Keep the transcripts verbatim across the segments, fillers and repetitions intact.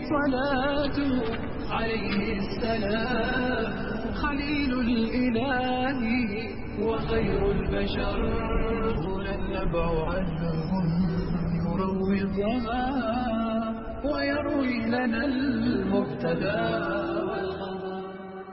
صلاته عليه السلام خليل الإله وخير البشر هنا النبع عنهم يروي الظما ويروي لنا المبتدا والخبر.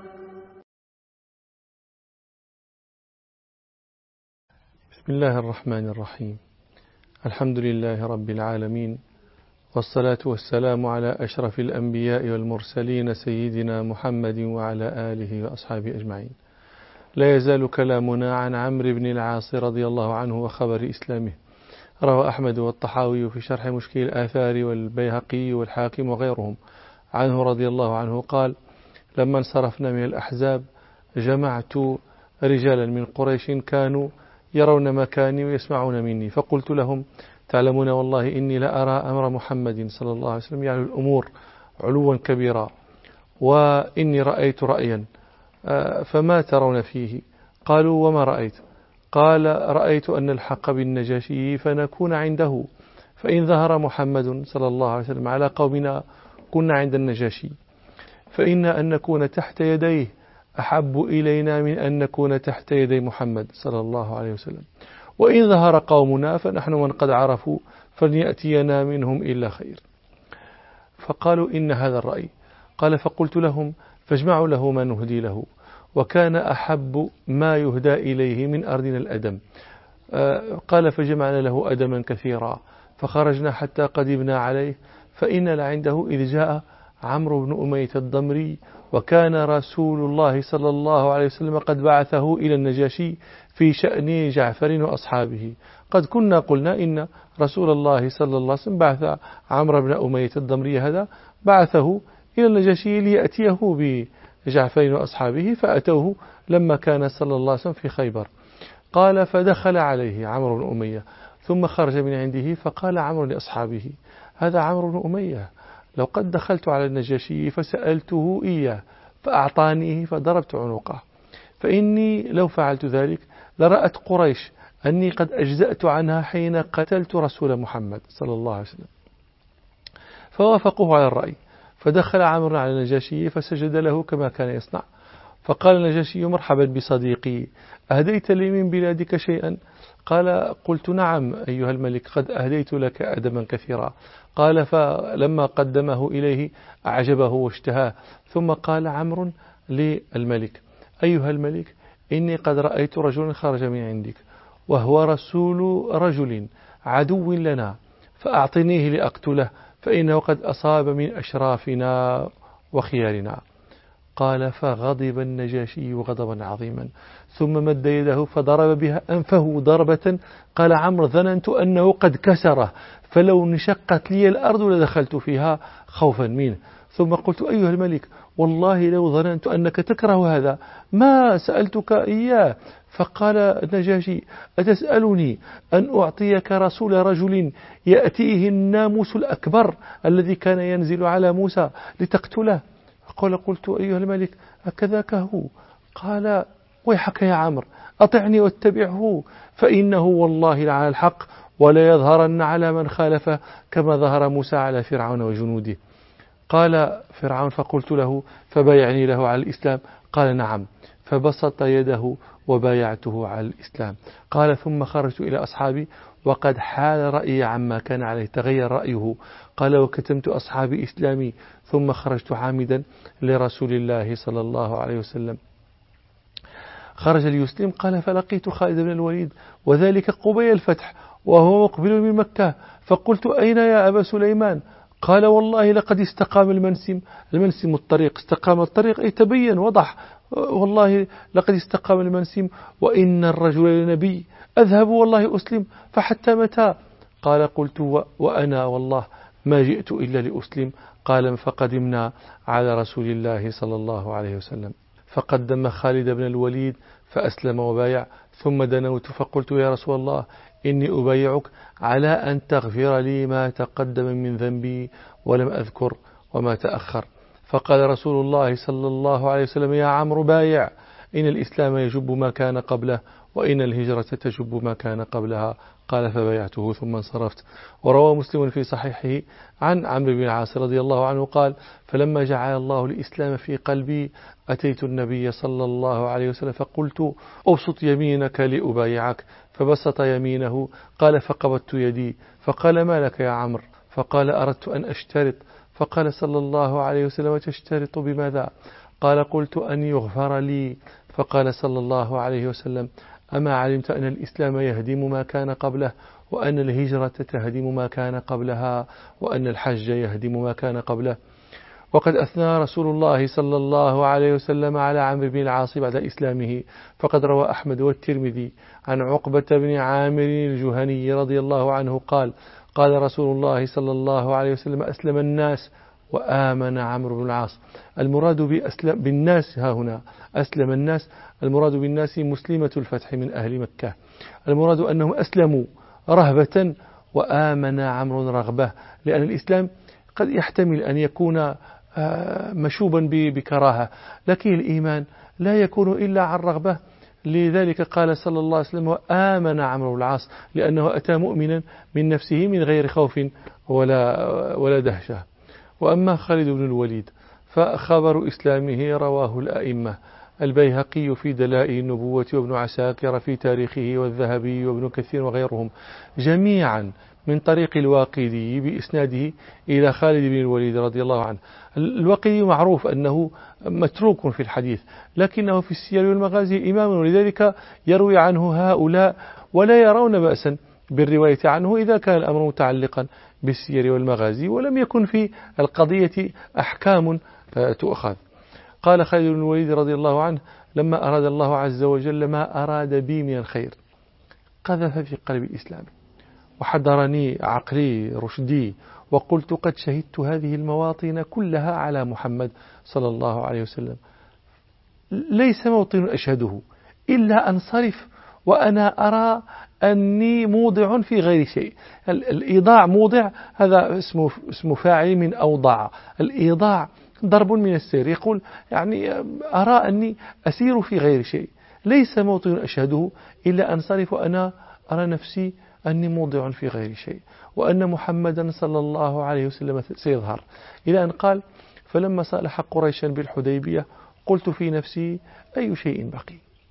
بسم الله الرحمن الرحيم. الحمد لله رب العالمين، والصلاة والسلام على أشرف الأنبياء والمرسلين سيدنا محمد وعلى آله وأصحابه أجمعين. لا يزال كلامنا عن عمرو بن العاص رضي الله عنه وخبر إسلامه. روى أحمد والطحاوي في شرح مشكل الآثار والبيهقي والحاكم وغيرهم عنه رضي الله عنه قال: لما انصرفنا من الأحزاب جمعت رجالا من قريش كانوا يرون مكاني ويسمعون مني، فقلت لهم: تعلمون والله إني لأرى أمر محمد صلى الله عليه وسلم يعني الأمور علوا كبيرا، وإني رأيت رأيا فما ترون فيه؟ قالوا: وما رأيت؟ قال: رأيت أن الحق بالنجاشي فنكون عنده، فإن ظهر محمد صلى الله عليه وسلم على قومنا كنا عند النجاشي، فإن أن نكون تحت يديه أحب إلينا من أن نكون تحت يدي محمد صلى الله عليه وسلم، وإن ظهر قومنا فنحن من قد عرفوا فليأتينا منهم إلا خير. فقالوا: إن هذا الرأي. قال: فقلت لهم: فاجمعوا له ما نهدي له، وكان أحب ما يهدى إليه من أرضنا الأدم. قال: فجمعنا له أدما كثيرا، فخرجنا حتى قدمنا عليه، فإن لعنده إذ جاء عمرو بن أمية الضمري، وكان رسول الله صلى الله عليه وسلم قد بعثه إلى النجاشي في شأن جعفر وأصحابه. قد كنا قلنا إن رسول الله صلى الله عليه وسلم بعث عمرو بن أمية الضمري هذا بعثه إلى النجاشي ليأتيه بجعفر وأصحابه، فأتوه لما كان صلى الله عليه وسلم في خيبر. قال: فدخل عليه عمرو بن أمية ثم خرج من عنده، فقال عمرو لأصحابه: هذا عمرو بن أمية، لو قد دخلت على النجاشي فسألته إياه فأعطانيه فضربت عنقه، فإني لو فعلت ذلك لرأت قريش أني قد أجزأت عنها حين قتلت رسول محمد صلى الله عليه وسلم. فوافقوه على الرأي، فدخل عمرو على النجاشي فسجد له كما كان يصنع. فقال النجاشي: مرحبا بصديقي، أهديت لي من بلادك شيئا؟ قال: قلت: نعم أيها الملك، قد أهديت لك أدما كثيرا. قال: فلما قدمه إليه أعجبه واشتهاه، ثم قال عمرو للملك: أيها الملك، إني قد رأيت رجلا خرج من عندك، وهو رسول رجل عدو لنا، فأعطنيه لأقتله، فإنه قد أصاب من أشرافنا وخيارنا. قال: فغضب النجاشي غضبا عظيما، ثم مد يده فضرب بها أنفه ضربة. قال عمرو: ظننت أنه قد كسره، فلو انشقت لي الأرض لدخلت فيها خوفا منه. ثم قلت: أيها الملك، والله لو ظننت أنك تكره هذا ما سألتك إياه. فقال النجاشي: أتسألني أن أعطيك رسول رجل يأتيه الناموس الأكبر الذي كان ينزل على موسى لتقتله؟ قال: قلت: أيها الملك، أكذاك هو؟ قال: ويحك يا عمرو، أطعني واتبعه، فإنه والله على الحق، ولا يظهرن على من خالفه كما ظهر موسى على فرعون وجنوده. قال فرعون: فقلت له: فبايعني له على الإسلام؟ قال: نعم. فبسط يده وبايعته على الإسلام. قال: ثم خرجت إلى أصحابي وقد حال رأيي عما كان عليه، تغير رأيه. قال: وكتمت أصحابي إسلامي، ثم خرجت عامدا لرسول الله صلى الله عليه وسلم. خرج ليسلم. قال: فلقيت خالد بن الوليد، وذلك قبيل الفتح، وهو مقبل من مكة، فقلت: أين يا أبا سليمان؟ قال: والله لقد استقام المنسم. المنسم الطريق، استقام الطريق أي تبين وضح، والله لقد استقام المنسم، وإن الرجل لنبي، أذهب والله أسلم، فحتى متى؟ قال: قلت: وأنا والله ما جئت إلا لأسلم. قال: فقدمنا على رسول الله صلى الله عليه وسلم، فقدم خالد بن الوليد فأسلم وبايع. ثم دنوت فقلت: يا رسول الله، إني أبايعك على أن تغفر لي ما تقدم من ذنبي ولم أذكر وما تأخر. فقال رسول الله صلى الله عليه وسلم: يا عمرو بايع، إن الإسلام يجب ما كان قبله، وإن الهجرة تجب ما كان قبلها. قال فبايعته ثم انصرفت. وروى مسلم في صحيحه عن عمرو بن العاص رضي الله عنه قال فلما جعل الله الإسلام في قلبي أتيت النبي صلى الله عليه وسلم فقلت أبسط يمينك لأبايعك، فبسط يمينه. قال فقبضت يدي فقال ما لك يا عمرو؟ فقال أردت أن أشترط. فقال صلى الله عليه وسلم تشترط بماذا؟ قال قلت أن يغفر لي. فقال صلى الله عليه وسلم أما علمت أن الإسلام يهدم ما كان قبله، وأن الهجرة تهدم ما كان قبلها، وأن الحج يهدم ما كان قبله. وقد أثنى رسول الله صلى الله عليه وسلم على عمرو بن العاص بعد إسلامه، فقد روى أحمد والترمذي عن عقبة بن عامر الجهني رضي الله عنه قال قال رسول الله صلى الله عليه وسلم أسلم الناس وآمن عمرو بن العاص. المراد بأسلم بالناس ها هنا أسلم الناس، المراد بالناس مسلمة الفتح من أهل مكة، المراد أنهم أسلموا رهبة وآمن عمرو رغبة، لأن الإسلام قد يحتمل أن يكون مشوبا بكراهة، لكن الإيمان لا يكون إلا عن رغبة. لذلك قال صلى الله عليه وسلم وآمن عمرو بن العاص، لأنه أتى مؤمنا من نفسه من غير خوف ولا ولا دهشة. وأما خالد بن الوليد فخبر إسلامه رواه الأئمة البيهقي في دلائل النبوة، وابن عساكر في تاريخه، والذهبي وابن كثير وغيرهم جميعا من طريق الواقدي بإسناده إلى خالد بن الوليد رضي الله عنه. الواقدي معروف أنه متروك في الحديث، لكنه في السير والمغازي إمام، ولذلك يروي عنه هؤلاء ولا يرون بأسا بالرواية عنه إذا كان الأمر متعلقا بالسير والمغازي ولم يكن في القضية أحكام تؤخذ. قال خالد بن الوليد رضي الله عنه لما أراد الله عز وجل ما أراد بي من الخير قذف في قلب الإسلام وحضرني عقلي رشدي، وقلت قد شهدت هذه المواطن كلها على محمد صلى الله عليه وسلم، ليس موطن أشهده إلا أنصرف وأنا أرى أني موضع في غير شيء. الإيضاع موضع هذا اسمه اسمه فاعل من أوضع، الإيضاع ضرب من السير، يقول يعني أرى أني أسير في غير شيء، ليس موطن أشهده إلا أنصرف وأنا أرى نفسي أني موضع في غير شيء، وأن محمدا صلى الله عليه وسلم سيظهر. إلى أن قال فلما صالح قريشا بالحديبية قلت في نفسي أي شيء بقي؟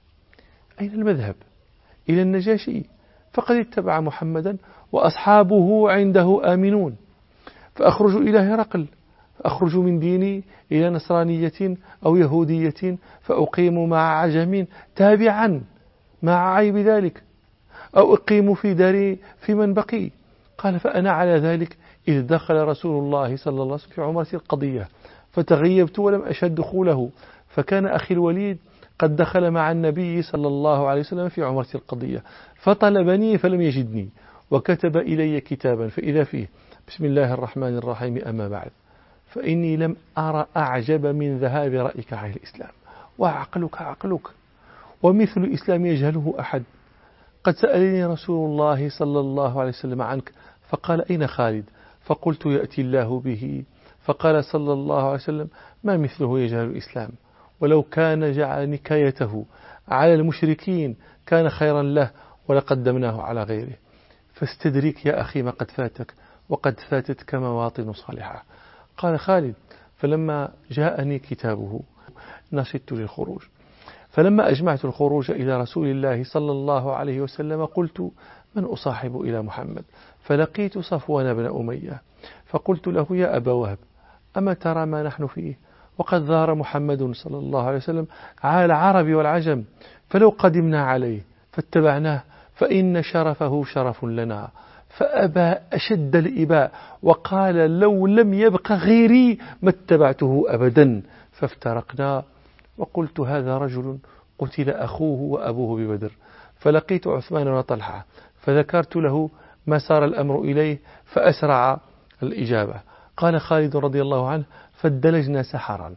أين المذهب؟ إلى النجاشي، فقد اتبع محمدا وأصحابه عنده آمنون، فأخرج إلى هرقل، فأخرج من ديني إلى نصرانية أو يهودية، فأقيم مع عجم تابعا مع عيب ذلك، أو أقيم في داري في من بقي. قال فأنا على ذلك إذ دخل رسول الله صلى الله عليه وسلم في عمرة القضية، فتغيبت ولم أشهد دخوله، فكان أخي الوليد قد دخل مع النبي صلى الله عليه وسلم في عمرة القضية، فطلبني فلم يجدني، وكتب إلي كتابا فإذا فيه بسم الله الرحمن الرحيم أما بعد، فإني لم أرى أعجب من ذهاب رأيك عن الإسلام، وعقلك عقلك، ومثل الإسلام يجهله أحد. قد سألني رسول الله صلى الله عليه وسلم عنك، فقال أين خالد؟ فقلت يأتي الله به. فقال صلى الله عليه وسلم ما مثله يجهل الإسلام، ولو كان جعل نكايته على المشركين كان خيرا له ولقدمناه على غيره. فاستدرك يا أخي ما قد فاتك، وقد فاتتك مواطن صالحة. قال خالد فلما جاءني كتابه نشدت للخروج، فلما أجمعت الخروج إلى رسول الله صلى الله عليه وسلم قلت من أصاحب إلى محمد؟ فلقيت صفوان بن أمية، فقلت له يا أبا وهب أما ترى ما نحن فيه؟ وقد ظهر محمد صلى الله عليه وسلم على العرب والعجم، فلو قدمنا عليه فاتبعناه فإن شرفه شرف لنا. فأبى أشد الإباء وقال لو لم يبق غيري ما اتبعته أبدا. فافترقنا، وقلت هذا رجل قتل أخوه وأبوه ببدر. فلقيت عثمان وطلحة فذكرت له ما سار الأمر إليه فأسرع الإجابة. قال خالد رضي الله عنه فادلجنا سحرا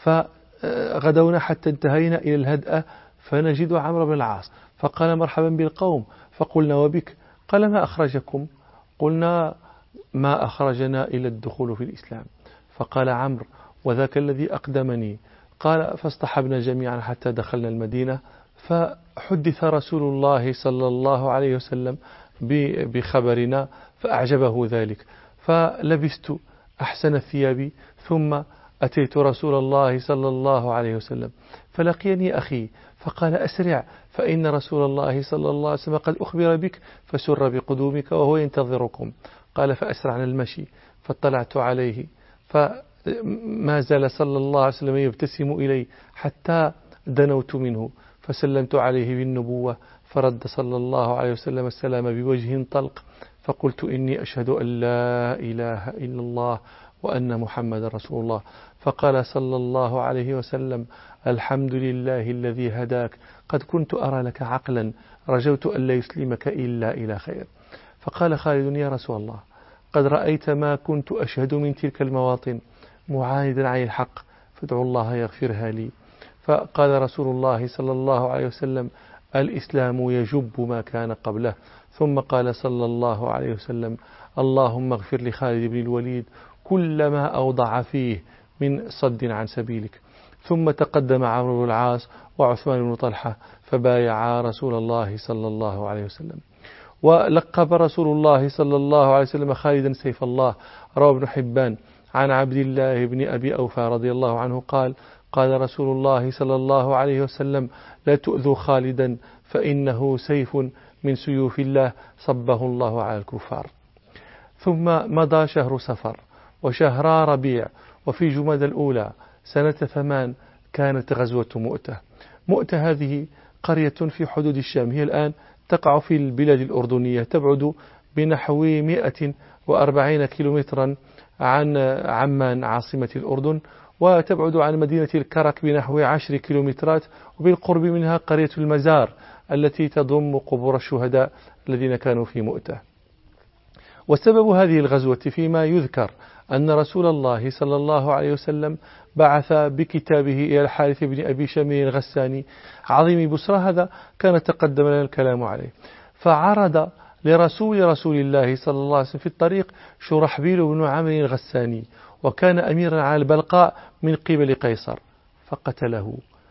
فغدونا حتى انتهينا إلى الهدأة فنجد عمرو بن العاص، فقال مرحبا بالقوم، فقلنا وبك؟ قال ما أخرجكم؟ قلنا ما أخرجنا إلى الدخول في الإسلام. فقال عمرو وذاك الذي أقدمني. قال فاصطحبنا جميعا حتى دخلنا المدينة، فحدث رسول الله صلى الله عليه وسلم بخبرنا فأعجبه ذلك، فلبست أحسن الثياب ثم أتيت رسول الله صلى الله عليه وسلم، فلقيني أخي فقال أسرع فإن رسول الله صلى الله عليه وسلم قد أخبر بك فسر بقدومك وهو ينتظركم. قال فأسرعنا المشي، فاطلعت عليه فما زال صلى الله عليه وسلم يبتسم إلي حتى دنوت منه، فسلمت عليه بالنبوة، فرد صلى الله عليه وسلم السلام بوجه طلق، فقلت إني أشهد أن لا إله إلا الله وأن محمد رسول الله. فقال صلى الله عليه وسلم الحمد لله الذي هداك، قد كنت أرى لك عقلا رجوت أن لا يسلمك إلا إلى خير. فقال خالد يا رسول الله قد رأيت ما كنت أشهد من تلك المواطن معاندا عن الحق، فادعو الله يغفرها لي. فقال رسول الله صلى الله عليه وسلم الإسلام يجب ما كان قبله. ثم قال صلى الله عليه وسلم اللهم اغفر لخالد بن الوليد كل ما أوضع فيه من صد عن سبيلك. ثم تقدم عمرو بن العاص وعثمان بن طلحة فبايعا رسول الله صلى الله عليه وسلم. ولقب رسول الله صلى الله عليه وسلم خالدا سيف الله. روى ابن حبان عن عبد الله بن أبي أوفى رضي الله عنه قال قال رسول الله صلى الله عليه وسلم لا تؤذوا خالدا فإنه سيف من سيوف الله صبه الله على الكفار. ثم مضى شهر صفر وشهر ربيع، وفي جمادى الأولى سنة ثمان كانت غزوة مؤتة. مؤتة هذه قرية في حدود الشام، هي الآن تقع في البلاد الأردنية، تبعد بنحو مئة وأربعين كيلومترا عن عمان عاصمة الأردن، وتبعد عن مدينة الكرك بنحو عشر كيلومترات، وبالقرب منها قرية المزار التي تضم قبور الشهداء الذين كانوا في مؤتة. وسبب هذه الغزوة فيما يذكر أن رسول الله صلى الله عليه وسلم بعث بكتابه إلى الحارث بن أبي شمير الغساني عظيم بصرى، هذا كان تقدم لنا الكلام عليه، فعرض لرسول رسول الله صلى الله عليه وسلم في الطريق شرحبيل بن عمرو الغساني، وكان أميرا على البلقاء من قبل قيصر، فقتله.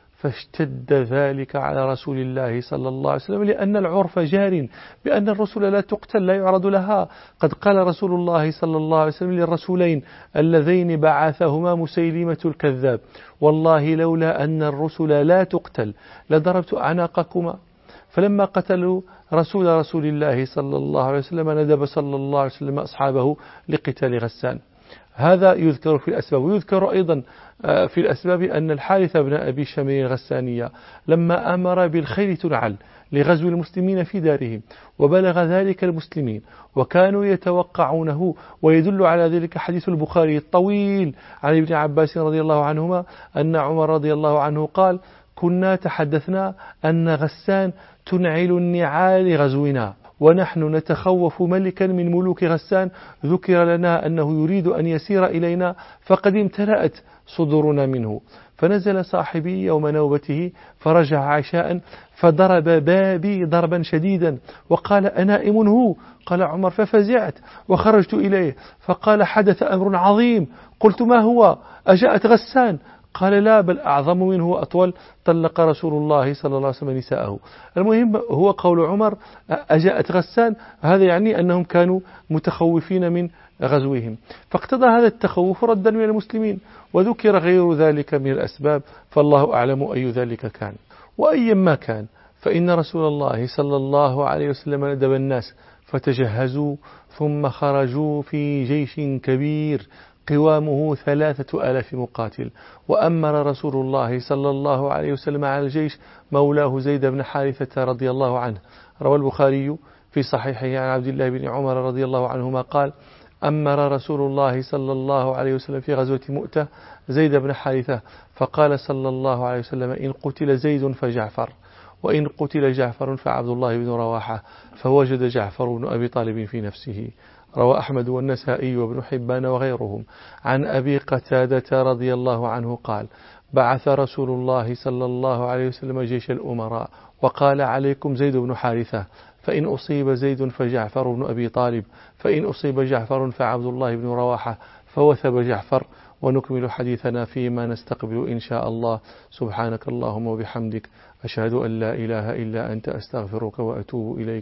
فاشتد ذلك على رسول الله صلى الله عليه وسلم، لأن العرف جار بأن الرسل لا تقتل، لا يعرض لها. قد قال رسول الله صلى الله عليه وسلم للرسولين اللذين بعثهما مسيلمة الكذاب والله لولا أن الرسل لا تقتل لضربت أعناقكما. فلما قتلوا رسول رسول الله صلى الله عليه وسلم ندب صلى الله عليه وسلم أصحابه لقتال غسان. هذا يذكر في الأسباب. ويذكر أيضا في الأسباب أن الحارث بن أبي شمير الغسانية لما أمر بالخيل تنعل لغزو المسلمين في دارهم وبلغ ذلك المسلمين وكانوا يتوقعونه، ويدل على ذلك حديث البخاري الطويل عن ابن عباس رضي الله عنهما أن عمر رضي الله عنه قال كنا تحدثنا أن غسان تنعل النعال لغزونا ونحن نتخوف ملكا من ملوك غسان ذكر لنا أنه يريد أن يسير إلينا فقد امتلأت صدورنا منه. فنزل صاحبي يوم نوبته فرجع عشاء فضرب بابي ضربا شديدا وقال أنائم هو؟ قال عمر ففزعت وخرجت إليه فقال حدث أمر عظيم. قلت ما هو؟ أجاءت غسان؟ قال لا بل أعظم منه وأطول، طلق رسول الله صلى الله عليه وسلم نساءه. المهم هو قول عمر أجاءت غسان، هذا يعني أنهم كانوا متخوفين من غزوهم، فاقتضى هذا التخوف ردا من المسلمين، وذكر غير ذلك من الأسباب، فالله أعلم أي ذلك كان. وأيا ما كان فإن رسول الله صلى الله عليه وسلم ندب الناس فتجهزوا ثم خرجوا في جيش كبير قوامه ثلاثة آلاف مقاتل، وأمر رسول الله صلى الله عليه وسلم على الجيش مولاه زيد بن حارثة رضي الله عنه. روى البخاري في صحيحه عن عبد الله بن عمر رضي الله عنهما قال أمر رسول الله صلى الله عليه وسلم في غزوة مؤتة زيد بن حارثة فقال صلى الله عليه وسلم إن قتل زيد فجعفر، وإن قتل جعفر فعبد الله بن رواحة، فوجد جعفر بن أبي طالب في نفسه. روى أحمد والنسائي وابن حبان وغيرهم عن أبي قتادة رضي الله عنه قال بعث رسول الله صلى الله عليه وسلم جيش الأمراء وقال عليكم زيد بن حارثة، فإن أصيب زيد فجعفر بن أبي طالب، فإن أصيب جعفر فعبد الله بن رواحة، فوثب جعفر. ونكمل حديثنا فيما نستقبل إن شاء الله. سبحانك اللهم وبحمدك أشهد أن لا إله إلا أنت أستغفرك وأتوب إليك.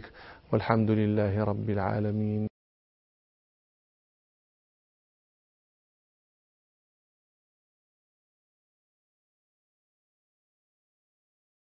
والحمد لله رب العالمين.